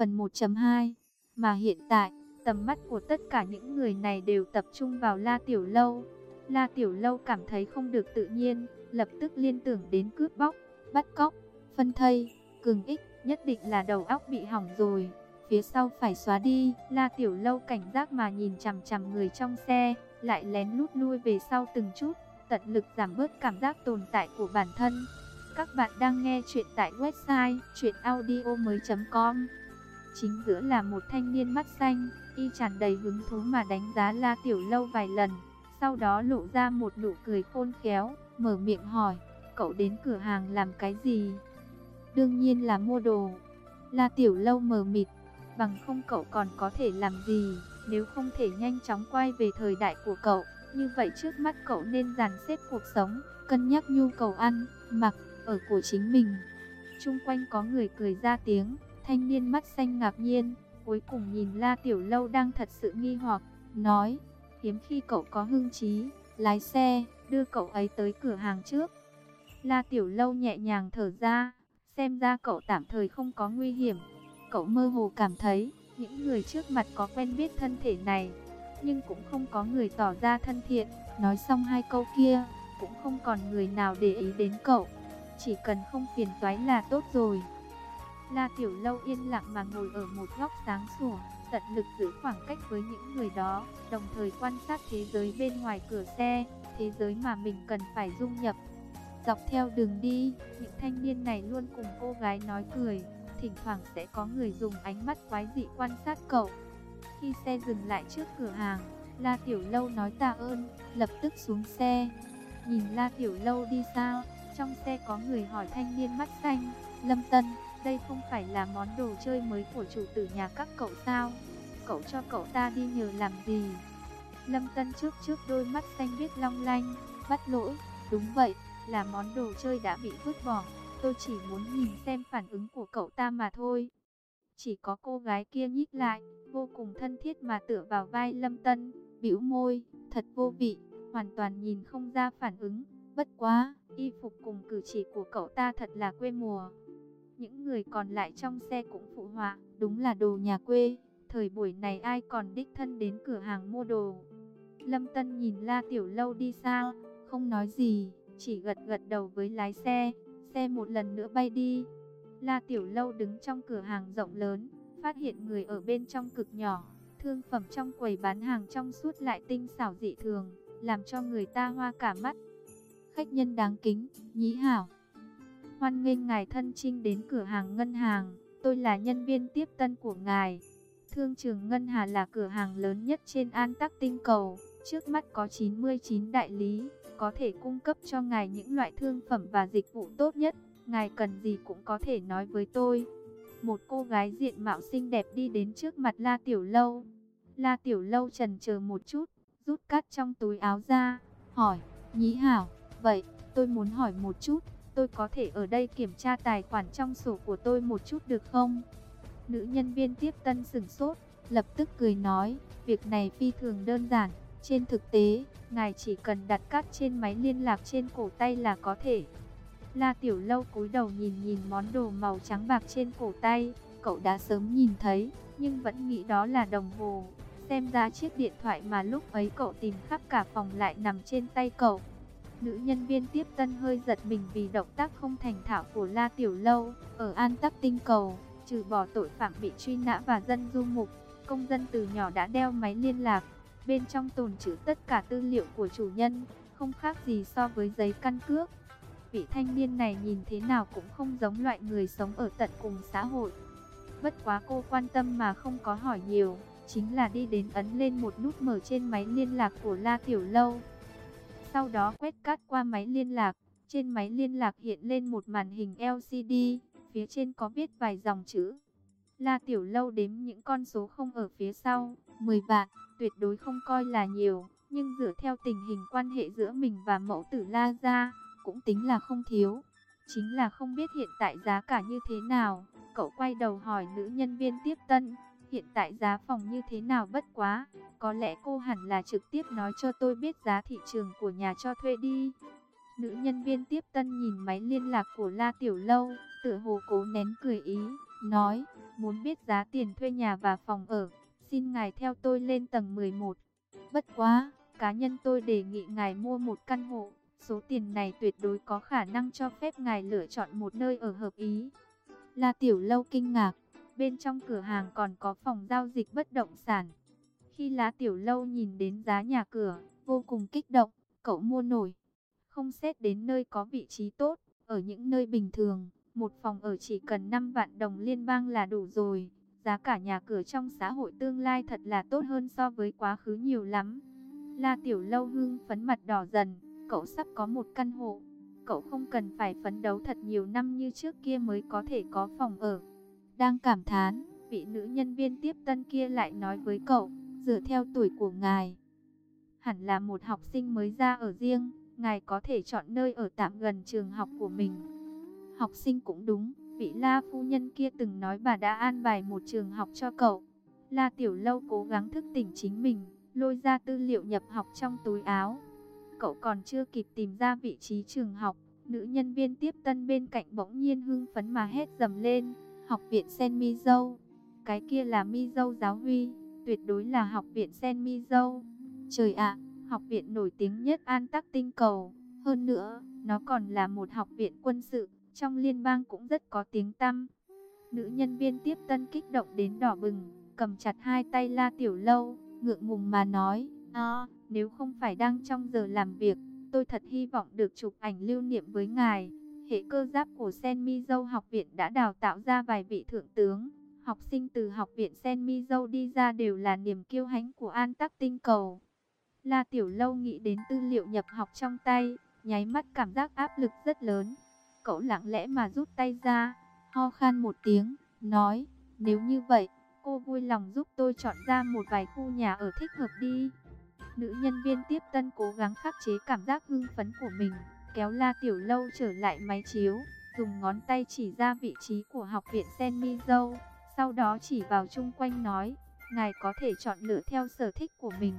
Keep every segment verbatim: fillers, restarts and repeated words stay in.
Phần một chấm hai. Mà hiện tại, tầm mắt của tất cả những người này đều tập trung vào La Tiểu Lâu. La Tiểu Lâu cảm thấy không được tự nhiên, lập tức liên tưởng đến cướp bóc, bắt cóc, phân thây, cường ích, nhất định là đầu óc bị hỏng rồi. Phía sau phải xóa đi. La Tiểu Lâu cảnh giác mà nhìn chằm chằm người trong xe, lại lén lút lui về sau từng chút, tận lực giảm bớt cảm giác tồn tại của bản thân. Các bạn đang nghe chuyện tại website truyện audio mới chấm com. Chính giữa là một thanh niên mắt xanh, y tràn đầy hứng thú mà đánh giá La Tiểu Lâu vài lần, sau đó lộ ra một nụ cười khôn khéo, mở miệng hỏi, cậu đến cửa hàng làm cái gì? Đương nhiên là mua đồ. La Tiểu Lâu mờ mịt, bằng không cậu còn có thể làm gì, nếu không thể nhanh chóng quay về thời đại của cậu, như vậy trước mắt cậu nên dàn xếp cuộc sống, cân nhắc nhu cầu ăn, mặc, ở của chính mình. Chung quanh có người cười ra tiếng, thanh niên mắt xanh ngạc nhiên, cuối cùng nhìn La Tiểu Lâu đang thật sự nghi hoặc, nói, hiếm khi cậu có hưng trí, lái xe, đưa cậu ấy tới cửa hàng trước. La Tiểu Lâu nhẹ nhàng thở ra, xem ra cậu tạm thời không có nguy hiểm. Cậu mơ hồ cảm thấy, những người trước mặt có quen biết thân thể này, nhưng cũng không có người tỏ ra thân thiện. Nói xong hai câu kia, cũng không còn người nào để ý đến cậu. Chỉ cần không phiền toái là tốt rồi. La Tiểu Lâu yên lặng mà ngồi ở một góc sáng sủa, tận lực giữ khoảng cách với những người đó, đồng thời quan sát thế giới bên ngoài cửa xe, thế giới mà mình cần phải dung nhập. Dọc theo đường đi, những thanh niên này luôn cùng cô gái nói cười, thỉnh thoảng sẽ có người dùng ánh mắt quái dị quan sát cậu. Khi xe dừng lại trước cửa hàng, La Tiểu Lâu nói tạ ơn, lập tức xuống xe. Nhìn La Tiểu Lâu đi xa, trong xe có người hỏi thanh niên mắt xanh, Lâm Tân, đây không phải là món đồ chơi mới của chủ tử nhà các cậu sao? Cậu cho cậu ta đi nhờ làm gì? Lâm Tân trước trước đôi mắt xanh biếc long lanh, bắt lỗi, đúng vậy, là món đồ chơi đã bị vứt bỏ. Tôi chỉ muốn nhìn xem phản ứng của cậu ta mà thôi. Chỉ có cô gái kia nhích lại, vô cùng thân thiết mà tựa vào vai Lâm Tân, bĩu môi, thật vô vị, hoàn toàn nhìn không ra phản ứng. Bất quá, y phục cùng cử chỉ của cậu ta thật là quê mùa. Những người còn lại trong xe cũng phụ họa, đúng là đồ nhà quê, thời buổi này ai còn đích thân đến cửa hàng mua đồ. Lâm Tân nhìn La Tiểu Lâu đi xa, không nói gì, chỉ gật gật đầu với lái xe, xe một lần nữa bay đi. La Tiểu Lâu đứng trong cửa hàng rộng lớn, phát hiện người ở bên trong cực nhỏ, thương phẩm trong quầy bán hàng trong suốt lại tinh xảo dị thường, làm cho người ta hoa cả mắt. Khách nhân đáng kính, Nhĩ Hảo, hoan nghênh ngài thân chinh đến cửa hàng ngân hàng, tôi là nhân viên tiếp tân của ngài. Thương trường Ngân Hà là cửa hàng lớn nhất trên An Tắc Tinh Cầu, trước mắt có chín mươi chín đại lý, có thể cung cấp cho ngài những loại thương phẩm và dịch vụ tốt nhất, ngài cần gì cũng có thể nói với tôi. Một cô gái diện mạo xinh đẹp đi đến trước mặt La Tiểu Lâu. La Tiểu Lâu chần chờ một chút, rút cát trong túi áo ra, hỏi, Nhĩ Hảo, vậy, tôi muốn hỏi một chút, tôi có thể ở đây kiểm tra tài khoản trong sổ của tôi một chút được không? Nữ nhân viên tiếp tân sửng sốt, lập tức cười nói, việc này phi thường đơn giản, trên thực tế, ngài chỉ cần đặt cát trên máy liên lạc trên cổ tay là có thể. La Tiểu Lâu cúi đầu nhìn nhìn món đồ màu trắng bạc trên cổ tay, cậu đã sớm nhìn thấy, nhưng vẫn nghĩ đó là đồng hồ. Xem ra chiếc điện thoại mà lúc ấy cậu tìm khắp cả phòng lại nằm trên tay cậu. Nữ nhân viên tiếp tân hơi giật mình vì động tác không thành thạo của La Tiểu Lâu. Ở An Tắc Tinh Cầu, trừ bỏ tội phạm bị truy nã và dân du mục, công dân từ nhỏ đã đeo máy liên lạc. Bên trong tồn trữ tất cả tư liệu của chủ nhân, không khác gì so với giấy căn cước. Vị thanh niên này nhìn thế nào cũng không giống loại người sống ở tận cùng xã hội. Bất quá cô quan tâm mà không có hỏi nhiều, chính là đi đến ấn lên một nút mở trên máy liên lạc của La Tiểu Lâu. Sau đó quét cát qua máy liên lạc, trên máy liên lạc hiện lên một màn hình L C D, phía trên có viết vài dòng chữ. La Tiểu Lâu đếm những con số không ở phía sau, mười vạn, tuyệt đối không coi là nhiều, nhưng dựa theo tình hình quan hệ giữa mình và mẫu tử La gia, cũng tính là không thiếu. Chính là không biết hiện tại giá cả như thế nào. Cậu quay đầu hỏi nữ nhân viên tiếp tân, hiện tại giá phòng như thế nào? Bất quá, có lẽ cô hẳn là trực tiếp nói cho tôi biết giá thị trường của nhà cho thuê đi. Nữ nhân viên tiếp tân nhìn máy liên lạc của La Tiểu Lâu, tựa hồ cố nén cười ý, nói, muốn biết giá tiền thuê nhà và phòng ở, xin ngài theo tôi lên tầng mười một. Bất quá, cá nhân tôi đề nghị ngài mua một căn hộ, số tiền này tuyệt đối có khả năng cho phép ngài lựa chọn một nơi ở hợp ý. La Tiểu Lâu kinh ngạc, bên trong cửa hàng còn có phòng giao dịch bất động sản. Khi La Tiểu Lâu nhìn đến giá nhà cửa, vô cùng kích động, cậu mua nổi. Không xét đến nơi có vị trí tốt, ở những nơi bình thường, một phòng ở chỉ cần năm vạn đồng liên bang là đủ rồi. Giá cả nhà cửa trong xã hội tương lai thật là tốt hơn so với quá khứ nhiều lắm. La Tiểu Lâu hưng phấn mặt đỏ dần, cậu sắp có một căn hộ. Cậu không cần phải phấn đấu thật nhiều năm như trước kia mới có thể có phòng ở. Đang cảm thán, vị nữ nhân viên tiếp tân kia lại nói với cậu, dựa theo tuổi của ngài, hẳn là một học sinh mới ra ở riêng, ngài có thể chọn nơi ở tạm gần trường học của mình. Học sinh cũng đúng, vị La phu nhân kia từng nói bà đã an bài một trường học cho cậu. La Tiểu Lâu cố gắng thức tỉnh chính mình, lôi ra tư liệu nhập học trong túi áo. Cậu còn chưa kịp tìm ra vị trí trường học, nữ nhân viên tiếp tân bên cạnh bỗng nhiên hưng phấn mà hét dầm lên, học viện Saint Mizo. Cái kia là Mizo giáo huy, tuyệt đối là học viện Saint Mizo. Trời ạ, học viện nổi tiếng nhất An Tắc tinh cầu, hơn nữa, nó còn là một học viện quân sự, trong liên bang cũng rất có tiếng tăm. Nữ nhân viên tiếp tân kích động đến đỏ bừng, cầm chặt hai tay La Tiểu Lâu, ngượng ngùng mà nói, à, nếu không phải đang trong giờ làm việc, tôi thật hy vọng được chụp ảnh lưu niệm với ngài. Hệ cơ giáp của Saint Mizo học viện đã đào tạo ra vài vị thượng tướng. Học sinh từ học viện Saint Mizo đi ra đều là niềm kiêu hãnh của An Tắc tinh cầu. La Tiểu Lâu nghĩ đến tư liệu nhập học trong tay, nháy mắt cảm giác áp lực rất lớn. Cậu lặng lẽ mà rút tay ra, ho khan một tiếng, nói, nếu như vậy, cô vui lòng giúp tôi chọn ra một vài khu nhà ở thích hợp đi. Nữ nhân viên tiếp tân cố gắng khắc chế cảm giác hưng phấn của mình, kéo La Tiểu Lâu trở lại máy chiếu, dùng ngón tay chỉ ra vị trí của học viện Saint Mizo, sau đó chỉ vào chung quanh nói, ngài có thể chọn lựa theo sở thích của mình.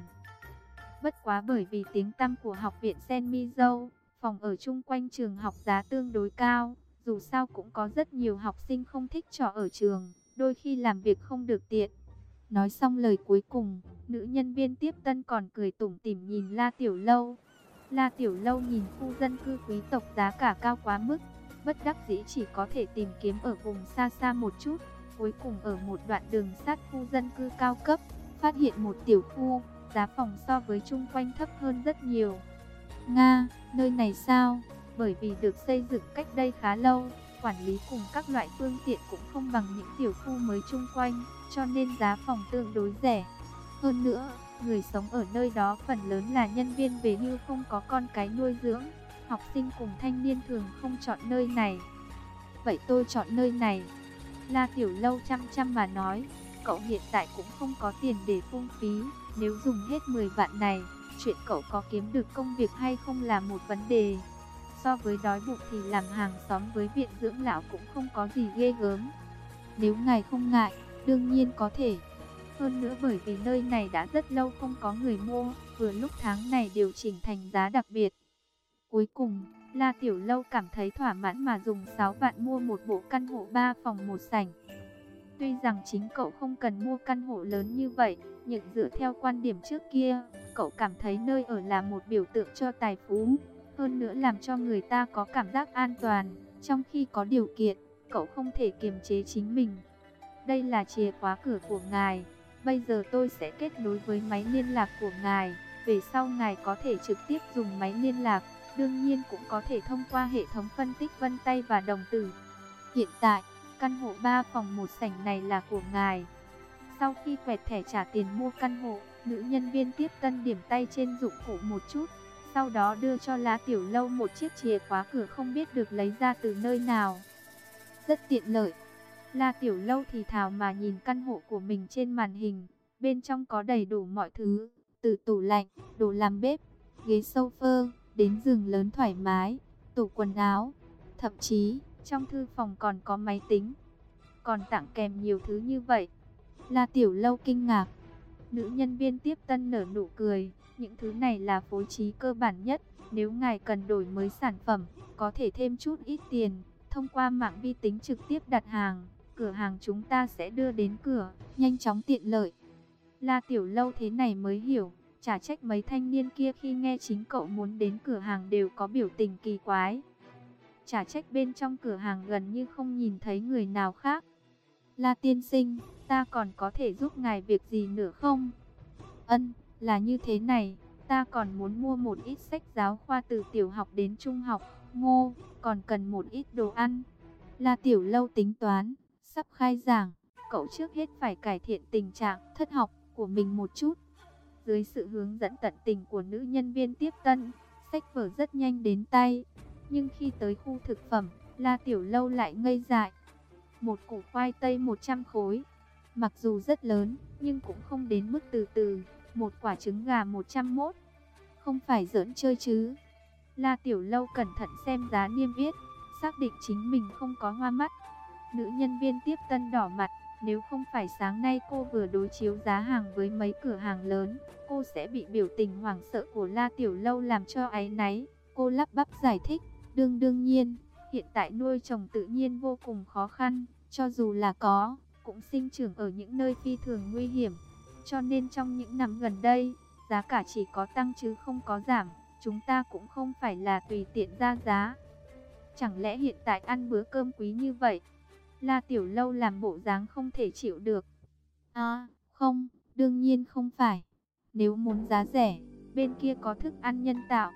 Bất quá bởi vì tiếng tăm của học viện Saint Mizo, phòng ở chung quanh trường học giá tương đối cao, dù sao cũng có rất nhiều học sinh không thích trọ ở trường, đôi khi làm việc không được tiện. Nói xong lời cuối cùng, nữ nhân viên tiếp tân còn cười tủm tỉm nhìn La Tiểu Lâu. La Tiểu Lâu nhìn khu dân cư quý tộc giá cả cao quá mức, bất đắc dĩ chỉ có thể tìm kiếm ở vùng xa xa một chút. Cuối cùng ở một đoạn đường sát khu dân cư cao cấp, phát hiện một tiểu khu, giá phòng so với chung quanh thấp hơn rất nhiều. Nga, nơi này sao? Bởi vì được xây dựng cách đây khá lâu, quản lý cùng các loại phương tiện cũng không bằng những tiểu khu mới chung quanh, cho nên giá phòng tương đối rẻ. Hơn nữa, người sống ở nơi đó phần lớn là nhân viên về hưu không có con cái nuôi dưỡng. Học sinh cùng thanh niên thường không chọn nơi này. Vậy tôi chọn nơi này. La Tiểu Lâu chăm chăm mà nói, cậu hiện tại cũng không có tiền để phung phí, nếu dùng hết mười vạn này, chuyện cậu có kiếm được công việc hay không là một vấn đề. So với đói bụng thì làm hàng xóm với viện dưỡng lão cũng không có gì ghê gớm. Nếu ngài không ngại, đương nhiên có thể. Hơn nữa bởi vì nơi này đã rất lâu không có người mua, vừa lúc tháng này điều chỉnh thành giá đặc biệt. Cuối cùng, La Tiểu Lâu cảm thấy thỏa mãn mà dùng sáu vạn mua một bộ căn hộ ba phòng một sảnh. Tuy rằng chính cậu không cần mua căn hộ lớn như vậy, nhưng dựa theo quan điểm trước kia, cậu cảm thấy nơi ở là một biểu tượng cho tài phú. Hơn nữa làm cho người ta có cảm giác an toàn, trong khi có điều kiện, cậu không thể kiềm chế chính mình. Đây là chìa khóa cửa của ngài, bây giờ tôi sẽ kết nối với máy liên lạc của ngài, về sau ngài có thể trực tiếp dùng máy liên lạc, đương nhiên cũng có thể thông qua hệ thống phân tích vân tay và đồng tử. Hiện tại, căn hộ ba phòng một sảnh này là của ngài. Sau khi quẹt thẻ trả tiền mua căn hộ, nữ nhân viên tiếp tân điểm tay trên dụng cụ một chút, sau đó đưa cho La Tiểu Lâu một chiếc chìa khóa cửa không biết được lấy ra từ nơi nào. Rất tiện lợi. La Tiểu Lâu thì thào mà nhìn căn hộ của mình trên màn hình, bên trong có đầy đủ mọi thứ, từ tủ lạnh, đồ làm bếp, ghế sofa, đến giường lớn thoải mái, tủ quần áo, thậm chí trong thư phòng còn có máy tính. Còn tặng kèm nhiều thứ như vậy. La Tiểu Lâu kinh ngạc. Nữ nhân viên tiếp tân nở nụ cười, những thứ này là phối trí cơ bản nhất, nếu ngài cần đổi mới sản phẩm, có thể thêm chút ít tiền, thông qua mạng vi tính trực tiếp đặt hàng. cửa hàng chúng ta sẽ đưa đến cửa, nhanh chóng tiện lợi. La Tiểu Lâu thế này mới hiểu, chả trách mấy thanh niên kia khi nghe chính cậu muốn đến cửa hàng đều có biểu tình kỳ quái. Chả trách bên trong cửa hàng gần như không nhìn thấy người nào khác. La tiên sinh, ta còn có thể giúp ngài việc gì nữa không? Ân, là như thế này, ta còn muốn mua một ít sách giáo khoa từ tiểu học đến trung học, ngô, còn cần một ít đồ ăn. La Tiểu Lâu tính toán, sắp khai giảng, cậu trước hết phải cải thiện tình trạng thất học của mình một chút. Dưới sự hướng dẫn tận tình của nữ nhân viên tiếp tân, sách vở rất nhanh đến tay. Nhưng khi tới khu thực phẩm, La Tiểu Lâu lại ngây dại. Một củ khoai tây một trăm khối, mặc dù rất lớn, nhưng cũng không đến mức từ từ. Một quả trứng gà một trăm mốt, không phải giỡn chơi chứ. La Tiểu Lâu cẩn thận xem giá niêm yết, xác định chính mình không có hoa mắt. Nữ nhân viên tiếp tân đỏ mặt, nếu không phải sáng nay cô vừa đối chiếu giá hàng với mấy cửa hàng lớn, cô sẽ bị biểu tình hoảng sợ của La Tiểu Lâu làm cho áy náy. Cô lắp bắp giải thích, đương đương nhiên, hiện tại nuôi trồng tự nhiên vô cùng khó khăn, cho dù là có, cũng sinh trưởng ở những nơi phi thường nguy hiểm. Cho nên trong những năm gần đây, giá cả chỉ có tăng chứ không có giảm, chúng ta cũng không phải là tùy tiện ra giá. Chẳng lẽ hiện tại ăn bữa cơm quý như vậy? La Tiểu Lâu làm bộ dáng không thể chịu được. À, không, đương nhiên không phải. Nếu muốn giá rẻ, bên kia có thức ăn nhân tạo.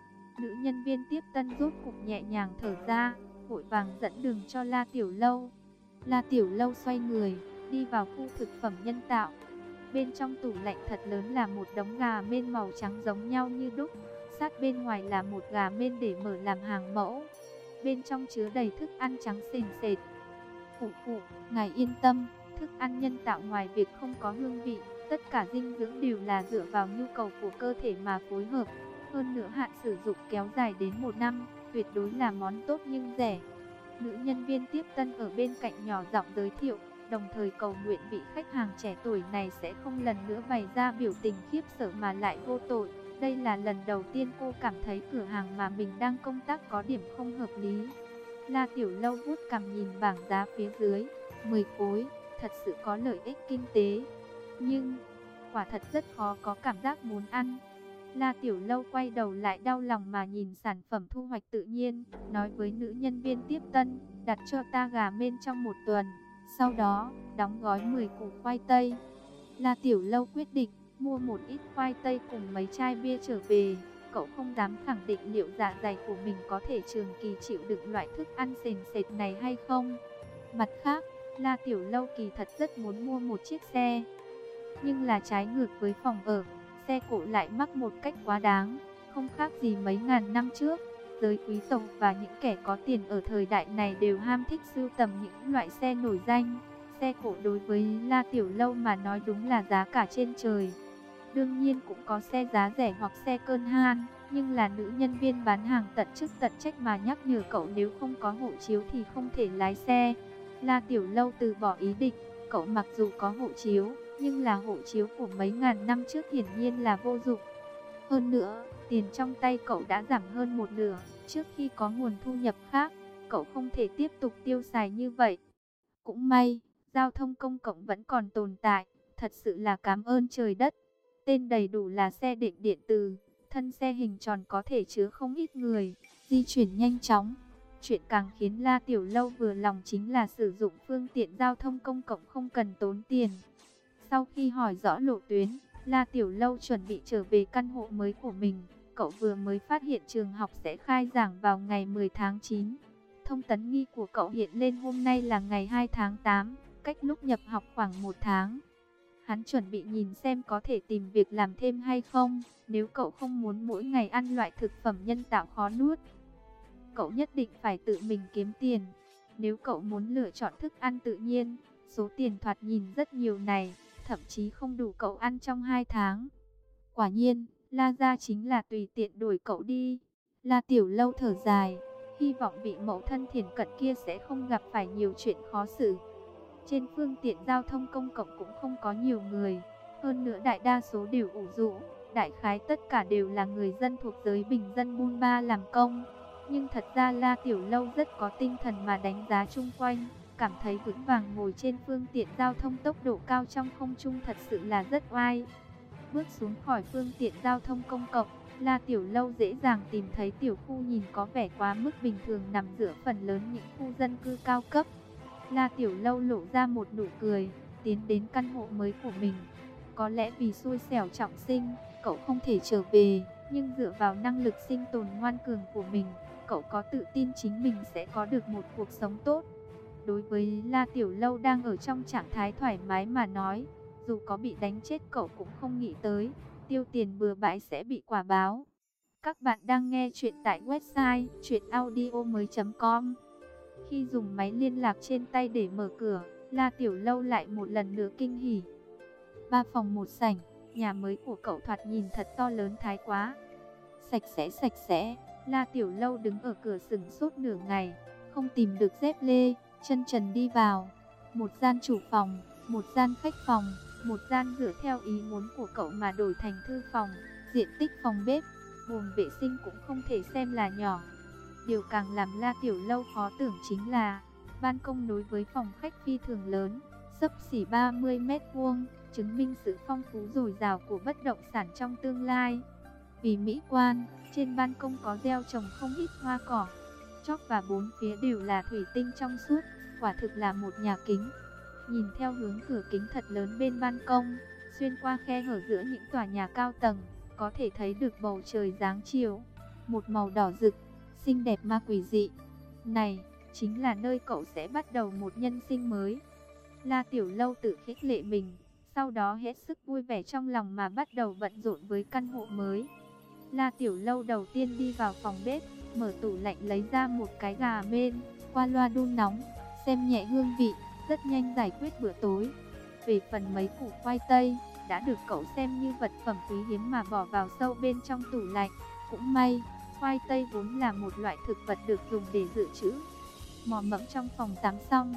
Nữ nhân viên tiếp tân rốt cục nhẹ nhàng thở ra, vội vàng dẫn đường cho La Tiểu Lâu. La Tiểu Lâu xoay người, đi vào khu thực phẩm nhân tạo. Bên trong tủ lạnh thật lớn là một đống gà mên màu trắng giống nhau như đúc. Sát bên ngoài là một gà mên để mở làm hàng mẫu. Bên trong chứa đầy thức ăn trắng sền sệt. Phụ phụ, ngài yên tâm, thức ăn nhân tạo ngoài việc không có hương vị, tất cả dinh dưỡng đều là dựa vào nhu cầu của cơ thể mà phối hợp. Hơn nữa hạn sử dụng kéo dài đến một năm, tuyệt đối là món tốt nhưng rẻ. Nữ nhân viên tiếp tân ở bên cạnh nhỏ giọng giới thiệu, đồng thời cầu nguyện vị khách hàng trẻ tuổi này sẽ không lần nữa bày ra biểu tình khiếp sợ mà lại vô tội. Đây là lần đầu tiên cô cảm thấy cửa hàng mà mình đang công tác có điểm không hợp lý. La Tiểu Lâu vuốt cằm nhìn bảng giá phía dưới, mười khối, thật sự có lợi ích kinh tế. Nhưng, quả thật rất khó có cảm giác muốn ăn. La Tiểu Lâu quay đầu lại đau lòng mà nhìn sản phẩm thu hoạch tự nhiên, nói với nữ nhân viên tiếp tân, đặt cho ta gà mên trong một tuần, sau đó, đóng gói mười củ khoai tây. La Tiểu Lâu quyết định, mua một ít khoai tây cùng mấy chai bia trở về. Cậu không dám khẳng định liệu dạ dày của mình có thể trường kỳ chịu đựng loại thức ăn sền sệt này hay không. Mặt khác, La Tiểu Lâu kỳ thật rất muốn mua một chiếc xe. Nhưng là trái ngược với phòng ở, xe cộ lại mắc một cách quá đáng, không khác gì mấy ngàn năm trước. Giới quý tộc và những kẻ có tiền ở thời đại này đều ham thích sưu tầm những loại xe nổi danh. Xe cộ đối với La Tiểu Lâu mà nói đúng là giá cả trên trời. Đương nhiên cũng có xe giá rẻ hoặc xe cơn han, nhưng là nữ nhân viên bán hàng tận chức tận trách mà nhắc nhở cậu nếu không có hộ chiếu thì không thể lái xe. La Tiểu Lâu từ bỏ ý định, cậu mặc dù có hộ chiếu, nhưng là hộ chiếu của mấy ngàn năm trước hiển nhiên là vô dụng. Hơn nữa, tiền trong tay cậu đã giảm hơn một nửa, trước khi có nguồn thu nhập khác, cậu không thể tiếp tục tiêu xài như vậy. Cũng may, giao thông công cộng vẫn còn tồn tại, thật sự là cảm ơn trời đất. Tên đầy đủ là xe định điện từ, thân xe hình tròn có thể chứa không ít người, di chuyển nhanh chóng. Chuyện càng khiến La Tiểu Lâu vừa lòng chính là sử dụng phương tiện giao thông công cộng không cần tốn tiền. Sau khi hỏi rõ lộ tuyến, La Tiểu Lâu chuẩn bị trở về căn hộ mới của mình. Cậu vừa mới phát hiện trường học sẽ khai giảng vào ngày mười tháng chín. Thông tấn nghi của cậu hiện lên hôm nay là ngày hai tháng tám, cách lúc nhập học khoảng một tháng. Hắn chuẩn bị nhìn xem có thể tìm việc làm thêm hay không, nếu cậu không muốn mỗi ngày ăn loại thực phẩm nhân tạo khó nuốt. Cậu nhất định phải tự mình kiếm tiền. Nếu cậu muốn lựa chọn thức ăn tự nhiên, số tiền thoạt nhìn rất nhiều này, thậm chí không đủ cậu ăn trong hai tháng. Quả nhiên, La gia chính là tùy tiện đuổi cậu đi. La Tiểu Lâu thở dài, hy vọng vị mẫu thân thiển cận kia sẽ không gặp phải nhiều chuyện khó xử. Trên phương tiện giao thông công cộng cũng không có nhiều người, hơn nữa đại đa số đều ủ rũ, đại khái tất cả đều là người dân thuộc giới bình dân buôn ba làm công. Nhưng thật ra La Tiểu Lâu rất có tinh thần mà đánh giá chung quanh, cảm thấy vững vàng ngồi trên phương tiện giao thông tốc độ cao trong không trung thật sự là rất oai. Bước xuống khỏi phương tiện giao thông công cộng, La Tiểu Lâu dễ dàng tìm thấy tiểu khu nhìn có vẻ quá mức bình thường nằm giữa phần lớn những khu dân cư cao cấp. La Tiểu Lâu lộ ra một nụ cười, tiến đến căn hộ mới của mình. Có lẽ vì xui xẻo trọng sinh, cậu không thể trở về, nhưng dựa vào năng lực sinh tồn ngoan cường của mình, cậu có tự tin chính mình sẽ có được một cuộc sống tốt. Đối với La Tiểu Lâu đang ở trong trạng thái thoải mái mà nói, dù có bị đánh chết cậu cũng không nghĩ tới, tiêu tiền bừa bãi sẽ bị quả báo. Các bạn đang nghe chuyện tại website truyện audio mới chấm com. Khi dùng máy liên lạc trên tay để mở cửa, La Tiểu Lâu lại một lần nữa kinh hỉ. Ba phòng một sảnh, nhà mới của cậu thoạt nhìn thật to lớn thái quá. Sạch sẽ sạch sẽ, La Tiểu Lâu đứng ở cửa sừng sốt nửa ngày, không tìm được dép lê, chân trần đi vào. Một gian chủ phòng, một gian khách phòng, một gian dựa theo ý muốn của cậu mà đổi thành thư phòng, diện tích phòng bếp, buồng vệ sinh cũng không thể xem là nhỏ. Điều càng làm La Tiểu Lâu khó tưởng chính là ban công đối với phòng khách phi thường lớn, xấp xỉ ba mươi mét vuông, chứng minh sự phong phú dồi dào của bất động sản trong tương lai. Vì mỹ quan, trên ban công có gieo trồng không ít hoa cỏ, chóp và bốn phía đều là thủy tinh trong suốt, quả thực là một nhà kính. Nhìn theo hướng cửa kính thật lớn bên ban công, xuyên qua khe hở giữa những tòa nhà cao tầng, có thể thấy được bầu trời dáng chiều, một màu đỏ rực, xinh đẹp ma quỷ dị. Này, chính là nơi cậu sẽ bắt đầu một nhân sinh mới. La Tiểu Lâu tự khích lệ mình, sau đó hết sức vui vẻ trong lòng mà bắt đầu bận rộn với căn hộ mới. La Tiểu Lâu đầu tiên đi vào phòng bếp, mở tủ lạnh lấy ra một cái gà mên, qua loa đun nóng, xem nhẹ hương vị, rất nhanh giải quyết bữa tối. Về phần mấy củ khoai tây, đã được cậu xem như vật phẩm quý hiếm mà bỏ vào sâu bên trong tủ lạnh. Cũng may, khoai tây vốn là một loại thực vật được dùng để dự trữ. Mò mẫm trong phòng tắm xong,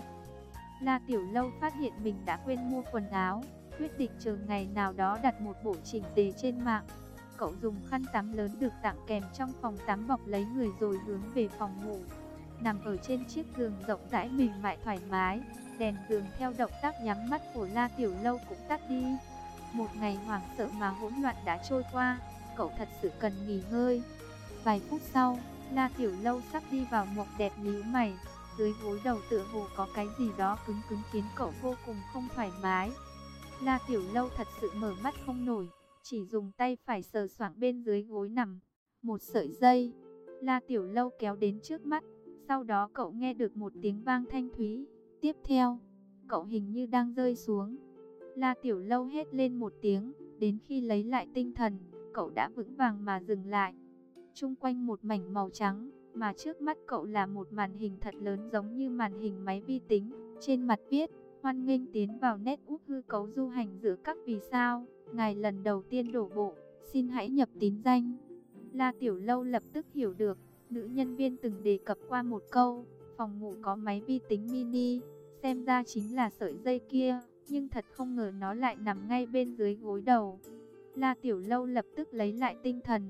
La Tiểu Lâu phát hiện mình đã quên mua quần áo, quyết định chờ ngày nào đó đặt một bộ chỉnh tề trên mạng. Cậu dùng khăn tắm lớn được tặng kèm trong phòng tắm bọc lấy người rồi hướng về phòng ngủ. Nằm ở trên chiếc giường rộng rãi mềm mại thoải mái, đèn giường theo động tác nhắm mắt của La Tiểu Lâu cũng tắt đi. Một ngày hoảng sợ mà hỗn loạn đã trôi qua, cậu thật sự cần nghỉ ngơi. Vài phút sau, La Tiểu Lâu sắp đi vào mộng đẹp nhíu mày, dưới gối đầu tựa hồ có cái gì đó cứng cứng khiến cậu vô cùng không thoải mái. La Tiểu Lâu thật sự mở mắt không nổi, chỉ dùng tay phải sờ soạng bên dưới gối nằm. Một sợi dây, La Tiểu Lâu kéo đến trước mắt, sau đó cậu nghe được một tiếng vang thanh thúy. Tiếp theo, cậu hình như đang rơi xuống. La Tiểu Lâu hét lên một tiếng, đến khi lấy lại tinh thần, cậu đã vững vàng mà dừng lại. Chung quanh một mảnh màu trắng, mà trước mắt cậu là một màn hình thật lớn giống như màn hình máy vi tính. Trên mặt viết, hoan nghênh tiến vào network hư cấu du hành giữa các vì sao. Ngài lần đầu tiên đổ bộ, xin hãy nhập tín danh. La Tiểu Lâu lập tức hiểu được, nữ nhân viên từng đề cập qua một câu, phòng ngủ có máy vi tính mini, xem ra chính là sợi dây kia, nhưng thật không ngờ nó lại nằm ngay bên dưới gối đầu. La Tiểu Lâu lập tức lấy lại tinh thần.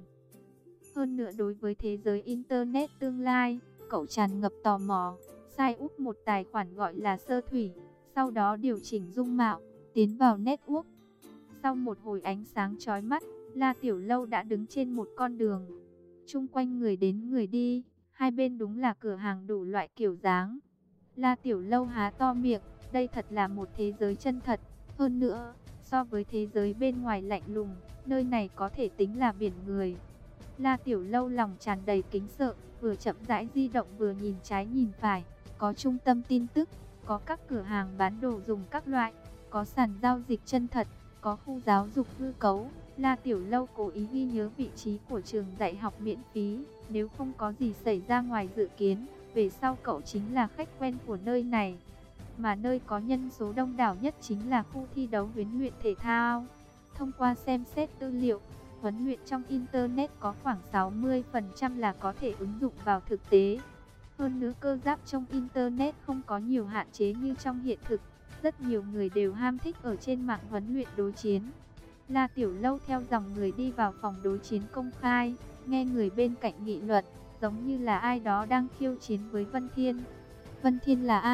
Hơn nữa đối với thế giới Internet tương lai, cậu tràn ngập tò mò, sai úp một tài khoản gọi là Sơ Thủy, sau đó điều chỉnh dung mạo, tiến vào network. Sau một hồi ánh sáng chói mắt, La Tiểu Lâu đã đứng trên một con đường. Chung quanh người đến người đi, hai bên đúng là cửa hàng đủ loại kiểu dáng. La Tiểu Lâu há to miệng, đây thật là một thế giới chân thật. Hơn nữa, so với thế giới bên ngoài lạnh lùng, nơi này có thể tính là biển người. La Tiểu Lâu lòng tràn đầy kính sợ, vừa chậm rãi di động vừa nhìn trái nhìn phải. Có trung tâm tin tức, có các cửa hàng bán đồ dùng các loại, có sàn giao dịch chân thật, có khu giáo dục hư cấu. La Tiểu Lâu cố ý ghi nhớ vị trí của trường dạy học miễn phí, nếu không có gì xảy ra ngoài dự kiến, về sau cậu chính là khách quen của nơi này. Mà nơi có nhân số đông đảo nhất chính là khu thi đấu huấn luyện thể thao. Thông qua xem xét tư liệu, huấn luyện trong Internet có khoảng sáu mươi phần trăm là có thể ứng dụng vào thực tế. Hơn nữa cơ giáp trong Internet không có nhiều hạn chế như trong hiện thực. Rất nhiều người đều ham thích ở trên mạng huấn luyện đối chiến. La Tiểu Lâu theo dòng người đi vào phòng đối chiến công khai, nghe người bên cạnh nghị luận, giống như là ai đó đang khiêu chiến với Vân Thiên. Vân Thiên là ai?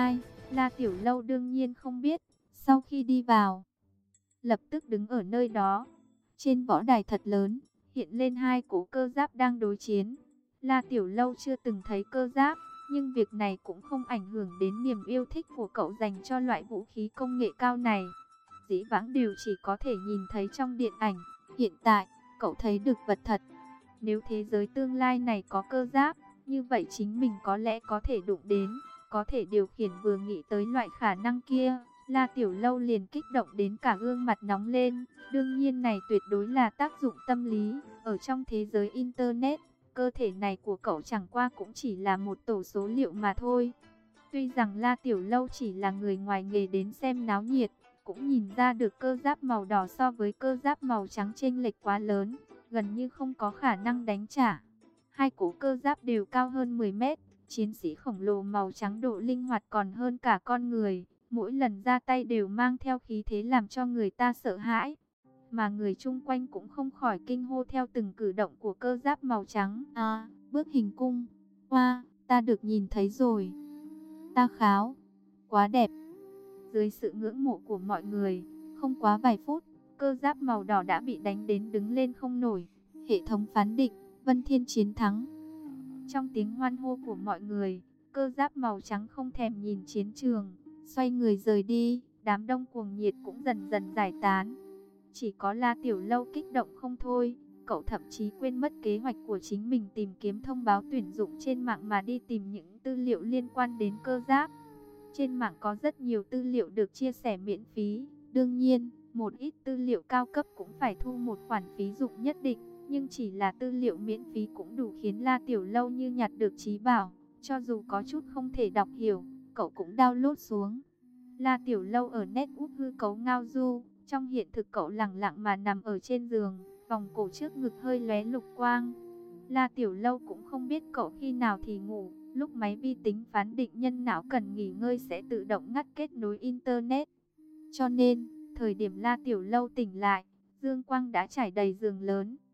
La Tiểu Lâu đương nhiên không biết. Sau khi đi vào, lập tức đứng ở nơi đó. Trên võ đài thật lớn, hiện lên hai cỗ cơ giáp đang đối chiến. La Tiểu Lâu chưa từng thấy cơ giáp, nhưng việc này cũng không ảnh hưởng đến niềm yêu thích của cậu dành cho loại vũ khí công nghệ cao này. Dĩ vãng đều chỉ có thể nhìn thấy trong điện ảnh, hiện tại, cậu thấy được vật thật. Nếu thế giới tương lai này có cơ giáp, như vậy chính mình có lẽ có thể đụng đến, có thể điều khiển. Vừa nghĩ tới loại khả năng kia, La Tiểu Lâu liền kích động đến cả gương mặt nóng lên. Đương nhiên này tuyệt đối là tác dụng tâm lý. Ở trong thế giới Internet, cơ thể này của cậu chẳng qua cũng chỉ là một tổ số liệu mà thôi. Tuy rằng La Tiểu Lâu chỉ là người ngoài nghề đến xem náo nhiệt, cũng nhìn ra được cơ giáp màu đỏ so với cơ giáp màu trắng chênh lệch quá lớn, gần như không có khả năng đánh trả. Hai cỗ cơ giáp đều cao hơn mười mét, chiến sĩ khổng lồ màu trắng độ linh hoạt còn hơn cả con người, mỗi lần ra tay đều mang theo khí thế làm cho người ta sợ hãi. Mà người chung quanh cũng không khỏi kinh hô theo từng cử động của cơ giáp màu trắng. À, bước hình cung, hoa, ta được nhìn thấy rồi. Ta kháo, quá đẹp. Dưới sự ngưỡng mộ của mọi người, không quá vài phút, cơ giáp màu đỏ đã bị đánh đến đứng lên không nổi. Hệ thống phán định, Vân Thiên chiến thắng. Trong tiếng hoan hô của mọi người, cơ giáp màu trắng không thèm nhìn chiến trường, xoay người rời đi. Đám đông cuồng nhiệt cũng dần dần giải tán. Chỉ có La Tiểu Lâu kích động không thôi. Cậu thậm chí quên mất kế hoạch của chính mình tìm kiếm thông báo tuyển dụng trên mạng mà đi tìm những tư liệu liên quan đến cơ giáp. Trên mạng có rất nhiều tư liệu được chia sẻ miễn phí. Đương nhiên, một ít tư liệu cao cấp cũng phải thu một khoản phí dụng nhất định. Nhưng chỉ là tư liệu miễn phí cũng đủ khiến La Tiểu Lâu như nhặt được trí bảo. Cho dù có chút không thể đọc hiểu, cậu cũng download xuống. La Tiểu Lâu ở nét úp hư cấu ngao du. Trong hiện thực cậu lặng lặng mà nằm ở trên giường, vòng cổ trước ngực hơi lóe lục quang. La Tiểu Lâu cũng không biết cậu khi nào thì ngủ. Lúc máy vi tính phán định nhân não cần nghỉ ngơi sẽ tự động ngắt kết nối Internet. Cho nên, thời điểm La Tiểu Lâu tỉnh lại, dương quang đã trải đầy giường lớn.